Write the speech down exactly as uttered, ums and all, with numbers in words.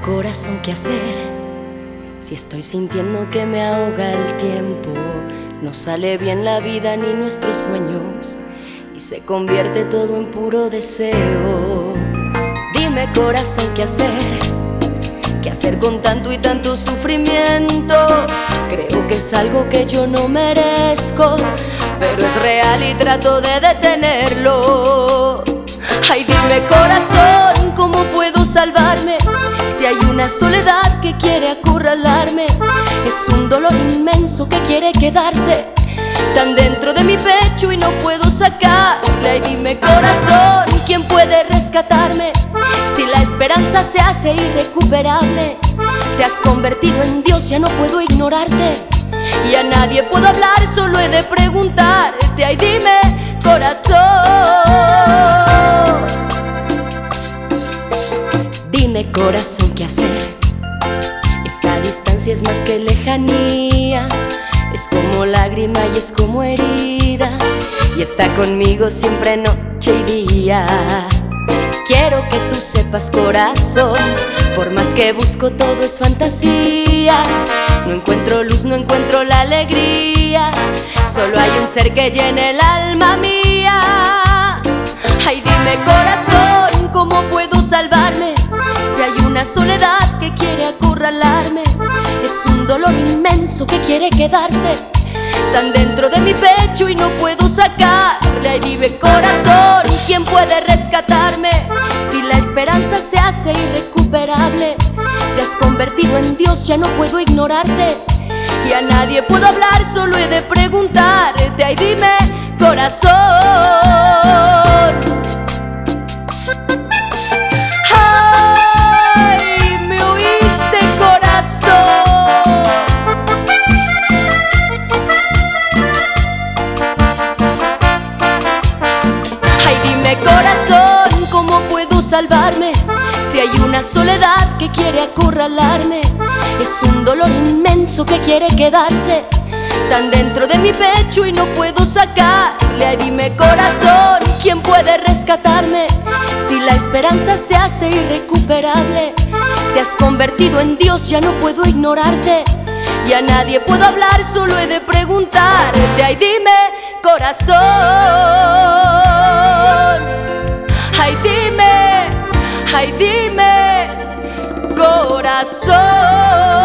corazón, ¿qué hacer? Si estoy sintiendo que me ahoga el tiempo, no sale bien la vida ni nuestros sueños y se convierte todo en puro deseo. Dime, corazón, ¿qué hacer? ¿Qué hacer con tanto y tanto sufrimiento? Creo que es algo que yo no merezco, pero es real y trato de detenerlo. Ay, dime, corazón, ¿cómo puedo salvarme? Si hay una soledad que quiere acorralarme, es un dolor inmenso que quiere quedarse tan dentro de mi pecho y no puedo sacarle. Ay, dime, corazón, ¿quién puede rescatarme? Si la esperanza se hace irrecuperable, te has convertido en Dios, ya no puedo ignorarte y a nadie puedo hablar, solo he de preguntarte. Ay, dime, corazón, dime, corazón, ¿qué hacer? Esta distancia es más que lejanía, es como lágrima y es como herida, y está conmigo siempre noche y día. Quiero que tú sepas, corazón, por más que busco todo es fantasía. No encuentro luz, no encuentro la alegría, solo hay un ser que llene el alma mía. Ay, dime, corazón, ¿cómo puedo salvarme? Si hay una soledad que quiere acorralarme, es un dolor inmenso que quiere quedarse tan dentro de mi pecho y no puedo sacarle. Ay, dime, corazón, ¿quién puede rescatarme? Si la esperanza se hace irrecuperable, te has convertido en Dios, ya no puedo ignorarte y a nadie puedo hablar, solo he de preguntarte. Ay, dime, corazón. Ay, ¿me oíste, corazón? Ay, dime, corazón, ¿cómo puedo salvarme? Si hay una soledad que quiere acorralarme, es un dolor inmenso que quiere quedarse tan dentro de mi pecho y no puedo sacarle. Ay, dime, corazón, ¿quién puede rescatarme? Si la esperanza se hace irrecuperable, te has convertido en Dios, ya no puedo ignorarte y a nadie puedo hablar, solo he de preguntarte. Ay, dime, corazón. Ay, dime, ay, dime, corazón.